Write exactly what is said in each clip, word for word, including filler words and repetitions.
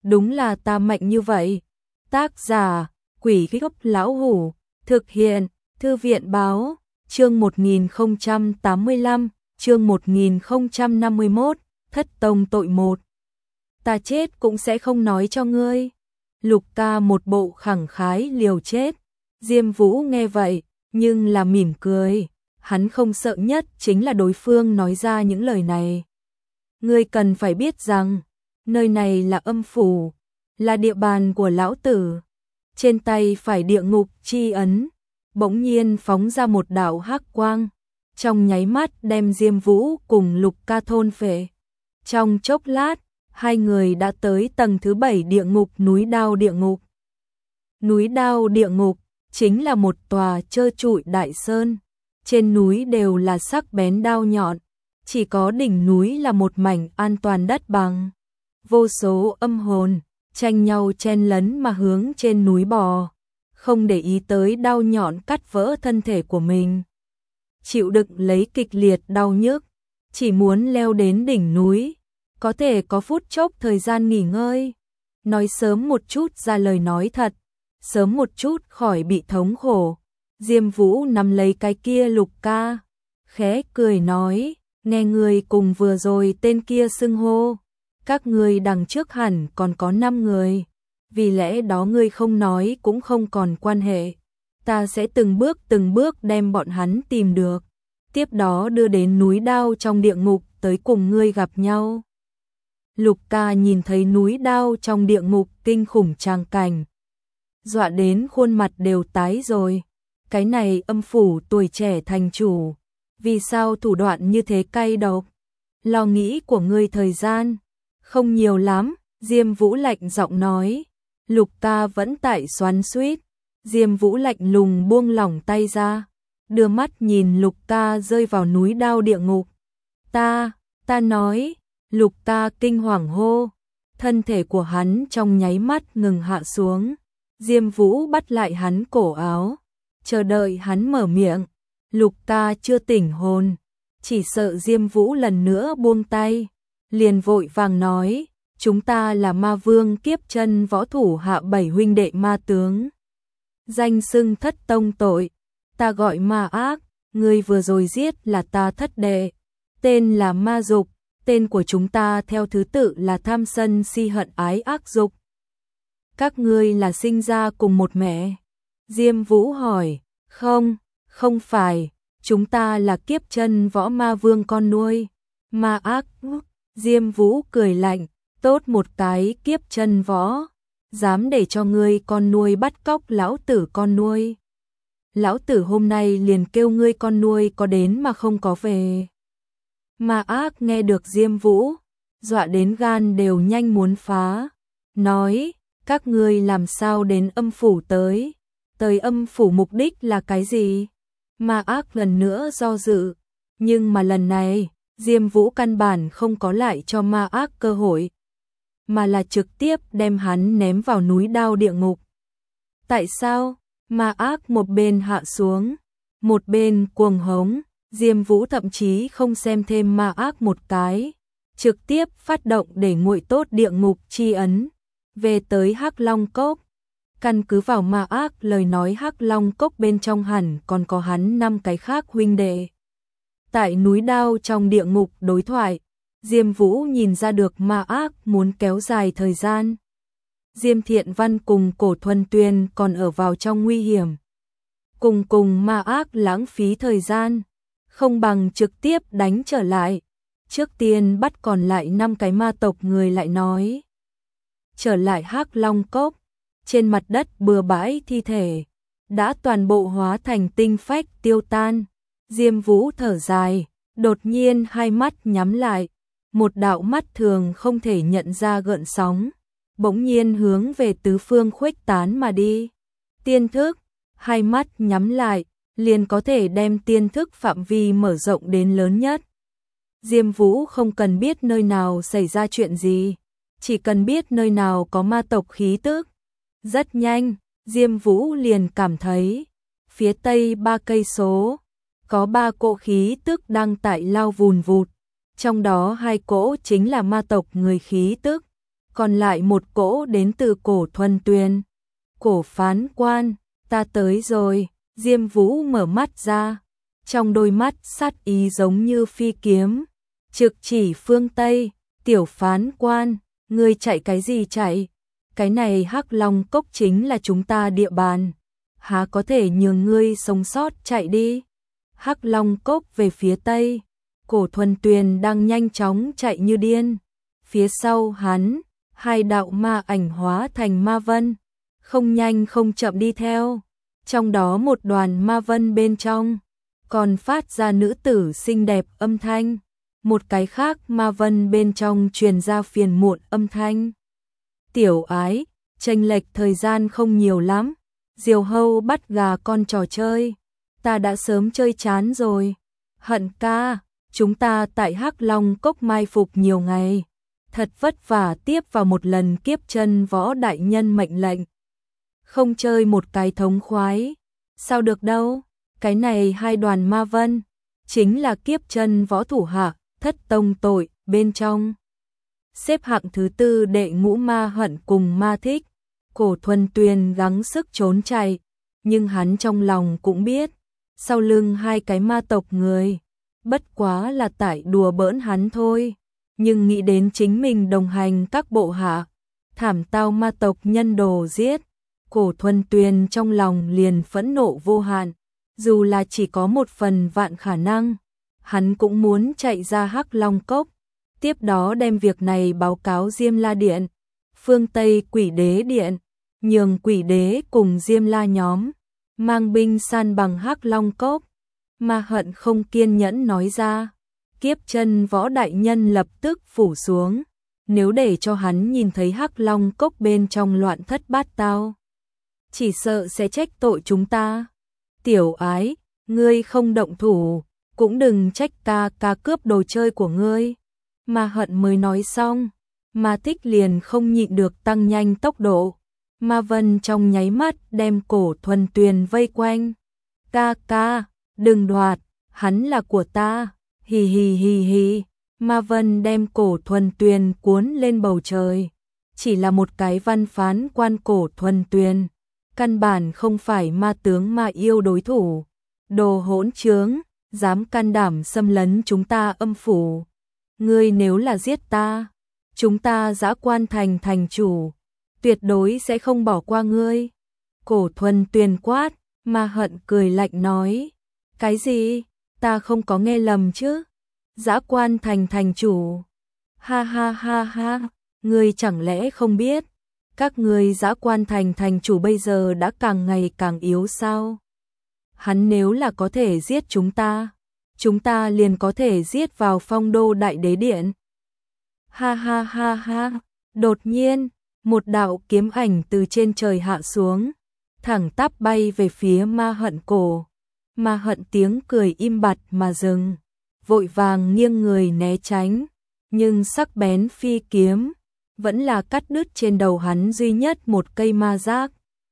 đúng là ta mạnh như vậy. Tác giả, Quỷ Gốc Lão Hủ, thực hiện, Thư viện Báo, chương một nghìn không trăm tám mươi lăm, chương một nghìn không trăm năm mươi mốt, Thất Tông tội một. Ta chết cũng sẽ không nói cho ngươi. Lục ca một bộ khẳng khái liều chết. Diêm Vũ nghe vậy, nhưng là mỉm cười. Hắn không sợ nhất chính là đối phương nói ra những lời này. Ngươi cần phải biết rằng, nơi này là âm phủ, là địa bàn của lão tử. Trên tay phải địa ngục chi ấn, bỗng nhiên phóng ra một đạo hắc quang, trong nháy mắt đem Diêm Vũ cùng Lục ca thôn phệ. Trong chốc lát, hai người đã tới tầng thứ bảy địa ngục núi Đao địa ngục. Núi Đao địa ngục chính là một tòa trơ trụi đại sơn, trên núi đều là sắc bén đao nhọn, chỉ có đỉnh núi là một mảnh an toàn đất bằng. Vô số âm hồn tranh nhau chen lấn mà hướng trên núi bò, không để ý tới đao nhọn cắt vỡ thân thể của mình. Chịu đựng lấy kịch liệt đau nhức, chỉ muốn leo đến đỉnh núi, có thể có phút chốc thời gian nghỉ ngơi. Nói sớm một chút ra lời nói thật, sớm một chút khỏi bị thống khổ. Diêm Vũ nắm lấy cái kia Lục ca, khẽ cười nói, nghe người cùng vừa rồi tên kia xưng hô, các người đằng trước hẳn còn có năm người, vì lẽ đó ngươi không nói cũng không còn quan hệ. Ta sẽ từng bước từng bước đem bọn hắn tìm được, tiếp đó đưa đến núi Đao trong địa ngục tới cùng ngươi gặp nhau. Lục ca nhìn thấy núi Đao trong địa ngục kinh khủng tràng cảnh, dọa đến khuôn mặt đều tái rồi. Cái này âm phủ tuổi trẻ thành chủ, vì sao thủ đoạn như thế cay độc? Lo nghĩ của ngươi thời gian không nhiều lắm, Diêm Vũ lạnh giọng nói. Lục ca vẫn tại xoắn xuýt. Diêm Vũ lạnh lùng buông lỏng tay ra, đưa mắt nhìn Lục ca rơi vào núi Đao địa ngục. Ta, ta nói. Lục ca kinh hoàng hô, thân thể của hắn trong nháy mắt ngừng hạ xuống. Diêm Vũ bắt lại hắn cổ áo, chờ đợi hắn mở miệng. Lục ca chưa tỉnh hồn, chỉ sợ Diêm Vũ lần nữa buông tay, liền vội vàng nói, chúng ta là Ma Vương kiếp chân võ thủ hạ bảy huynh đệ ma tướng, danh xưng thất tông tội, ta gọi Ma Ác, người vừa rồi giết là ta thất đệ, tên là Ma Dục, tên của chúng ta theo thứ tự là tham sân si hận ái ác dục. Các ngươi là sinh ra cùng một mẹ? Diêm Vũ hỏi. Không, không phải, chúng ta là kiếp chân võ ma vương con nuôi. Ma Ác. Diêm Vũ cười lạnh, tốt một cái kiếp chân võ, dám để cho ngươi con nuôi bắt cóc lão tử con nuôi. Lão tử hôm nay liền kêu ngươi con nuôi có đến mà không có về. Ma Ác nghe được Diêm Vũ, dọa đến gan đều nhanh muốn phá, nói, các ngươi làm sao đến âm phủ tới? Tới âm phủ mục đích là cái gì? Ma Ác lần nữa do dự, nhưng mà lần này, Diêm Vũ căn bản không có lại cho Ma Ác cơ hội, mà là trực tiếp đem hắn ném vào núi Đao địa ngục. Tại sao? Ma Ác một bên hạ xuống, một bên cuồng hống. Diêm Vũ thậm chí không xem thêm Ma Ác một cái, trực tiếp phát động để nguội tốt địa ngục chi ấn, về tới Hắc Long Cốc. Căn cứ vào Ma Ác lời nói, Hắc Long Cốc bên trong hẳn còn có hắn năm cái khác huynh đệ. Tại núi Đao trong địa ngục đối thoại, Diêm Vũ nhìn ra được Ma Ác muốn kéo dài thời gian. Diêm Thiện Văn cùng Cổ Thuần Tuyền còn ở vào trong nguy hiểm, cùng cùng Ma Ác lãng phí thời gian, không bằng trực tiếp đánh trở lại. Trước tiên bắt còn lại năm cái ma tộc người lại nói. Trở lại Hắc Long Cốc, trên mặt đất bừa bãi thi thể, đã toàn bộ hóa thành tinh phách tiêu tan. Diêm Vũ thở dài, đột nhiên hai mắt nhắm lại, một đạo mắt thường không thể nhận ra gợn sóng, bỗng nhiên hướng về tứ phương khuếch tán mà đi. Tiên thức, hai mắt nhắm lại, liền có thể đem tiên thức phạm vi mở rộng đến lớn nhất. Diêm Vũ không cần biết nơi nào xảy ra chuyện gì, chỉ cần biết nơi nào có ma tộc khí tức. Rất nhanh, Diêm Vũ liền cảm thấy, phía tây ba cây số, có ba cỗ khí tức đang tại lao vùn vụt, trong đó hai cỗ chính là ma tộc người khí tức, còn lại một cỗ đến từ Cổ Thuần Tuyền. Cổ phán quan, ta tới rồi. Diêm Vũ mở mắt ra, trong đôi mắt sát ý giống như phi kiếm, trực chỉ phương Tây. Tiểu phán quan, ngươi chạy cái gì chạy? Cái này Hắc Long Cốc chính là chúng ta địa bàn, há có thể nhường ngươi sống sót chạy đi. Hắc Long Cốc về phía Tây, Cổ Thuần Tuyền đang nhanh chóng chạy như điên. Phía sau hắn, hai đạo ma ảnh hóa thành ma vân, không nhanh không chậm đi theo. Trong đó một đoàn ma vân bên trong còn phát ra nữ tử xinh đẹp âm thanh, một cái khác ma vân bên trong truyền ra phiền muộn âm thanh. Tiểu ái, chênh lệch thời gian không nhiều lắm, diều hâu bắt gà con trò chơi, ta đã sớm chơi chán rồi. Hận ca, chúng ta tại Hắc Long Cốc mai phục nhiều ngày, thật vất vả tiếp vào một lần kiếp chân võ đại nhân mệnh lệnh, không chơi một cái thống khoái, sao được đâu. Cái này hai đoàn ma vân chính là kiếp chân võ thủ hạ thất tông tội bên trong, xếp hạng thứ tư đệ ngũ Ma Hận cùng Ma Thích. Cổ Thuần Tuyền gắng sức trốn chạy, nhưng hắn trong lòng cũng biết, sau lưng hai cái ma tộc người, bất quá là tại đùa bỡn hắn thôi. Nhưng nghĩ đến chính mình đồng hành các bộ hạ, thảm tao ma tộc nhân đồ giết, Cổ Thuần Tuyền trong lòng liền phẫn nộ vô hạn. Dù là chỉ có một phần vạn khả năng, hắn cũng muốn chạy ra Hắc Long Cốc, tiếp đó đem việc này báo cáo Diêm La Điện, phương Tây Quỷ Đế Điện, nhường Quỷ Đế cùng Diêm La nhóm mang binh san bằng Hắc Long Cốc. Ma Hận không kiên nhẫn nói ra, kiếp chân võ đại nhân lập tức phủ xuống, nếu để cho hắn nhìn thấy Hắc Long Cốc bên trong loạn thất bát tao, chỉ sợ sẽ trách tội chúng ta. Tiểu ái, ngươi không động thủ, cũng đừng trách ca ca cướp đồ chơi của ngươi. Ma Hận mới nói xong, Ma Thích liền không nhịn được tăng nhanh tốc độ. Ma Vân trong nháy mắt đem Cổ Thuần Tuyền vây quanh. Ca ca, đừng đoạt, hắn là của ta, hì hì hì hì. Ma Vân đem Cổ Thuần Tuyền cuốn lên bầu trời. Chỉ là một cái văn phán quan Cổ Thuần Tuyền, căn bản không phải ma tướng ma yêu đối thủ. Đồ hỗn trướng, dám can đảm xâm lấn chúng ta âm phủ. Ngươi nếu là giết ta, chúng ta Dã Quan Thành thành chủ, tuyệt đối sẽ không bỏ qua ngươi. Cổ Thuần Tuyền quát. Ma Hận cười lạnh nói, cái gì? Ta không có nghe lầm chứ? Dã Quan Thành thành chủ? Ha ha ha ha, ngươi chẳng lẽ không biết? Các ngươi Dã Quan Thành thành chủ bây giờ đã càng ngày càng yếu sao? Hắn nếu là có thể giết chúng ta, chúng ta liền có thể giết vào Phong Đô Đại Đế Điện. Ha ha ha ha, đột nhiên, một đạo kiếm ảnh từ trên trời hạ xuống, thẳng tắp bay về phía Ma Hận cổ. Ma Hận tiếng cười im bặt mà dừng, vội vàng nghiêng người né tránh, nhưng sắc bén phi kiếm vẫn là cắt đứt trên đầu hắn duy nhất một cây ma giác.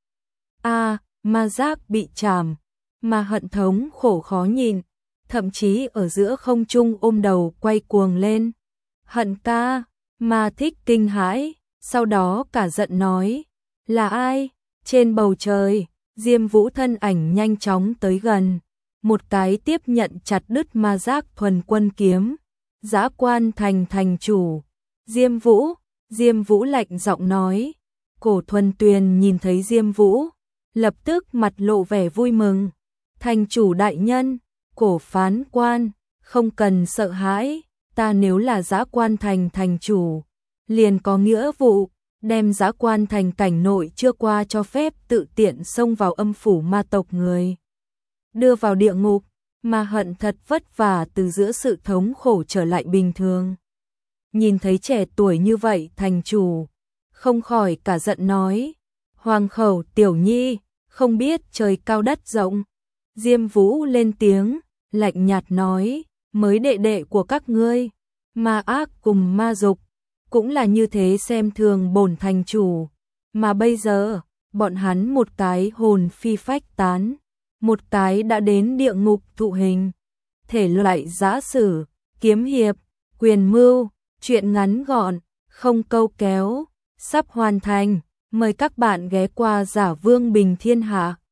A, à, ma giác bị chảm, Ma Hận thống khổ khó nhìn, thậm chí ở giữa không trung ôm đầu quay cuồng lên. Hận ca, Ma Thích kinh hãi, sau đó cả giận nói, là ai? Trên bầu trời, Diêm Vũ thân ảnh nhanh chóng tới gần, một cái tiếp nhận chặt đứt ma giác thuần quân kiếm. Dã Quan Thành thành chủ, Diêm Vũ. Diêm Vũ lạnh giọng nói. Cổ Thuần Tuyền nhìn thấy Diêm Vũ, lập tức mặt lộ vẻ vui mừng. Thành chủ đại nhân, Cổ phán quan, không cần sợ hãi, ta nếu là Dã Quan Thành thành chủ, liền có nghĩa vụ đem Dã Quan Thành cảnh nội chưa qua cho phép tự tiện xông vào âm phủ ma tộc người, đưa vào địa ngục. Ma Hận thật vất vả từ giữa sự thống khổ trở lại bình thường. Nhìn thấy trẻ tuổi như vậy thành chủ, không khỏi cả giận nói, Hoàng khẩu tiểu nhi, không biết trời cao đất rộng. Diêm Vũ lên tiếng, lạnh nhạt nói, mới đệ đệ của các ngươi, Ma Ác cùng Ma Dục, cũng là như thế xem thường bổn thành chủ, mà bây giờ, bọn hắn một cái hồn phi phách tán, một cái đã đến địa ngục thụ hình. Thể loại giã sử, kiếm hiệp, quyền mưu, chuyện ngắn gọn, không câu kéo, sắp hoàn thành. Mời các bạn ghé qua Giả Vương Bình Thiên Hạ.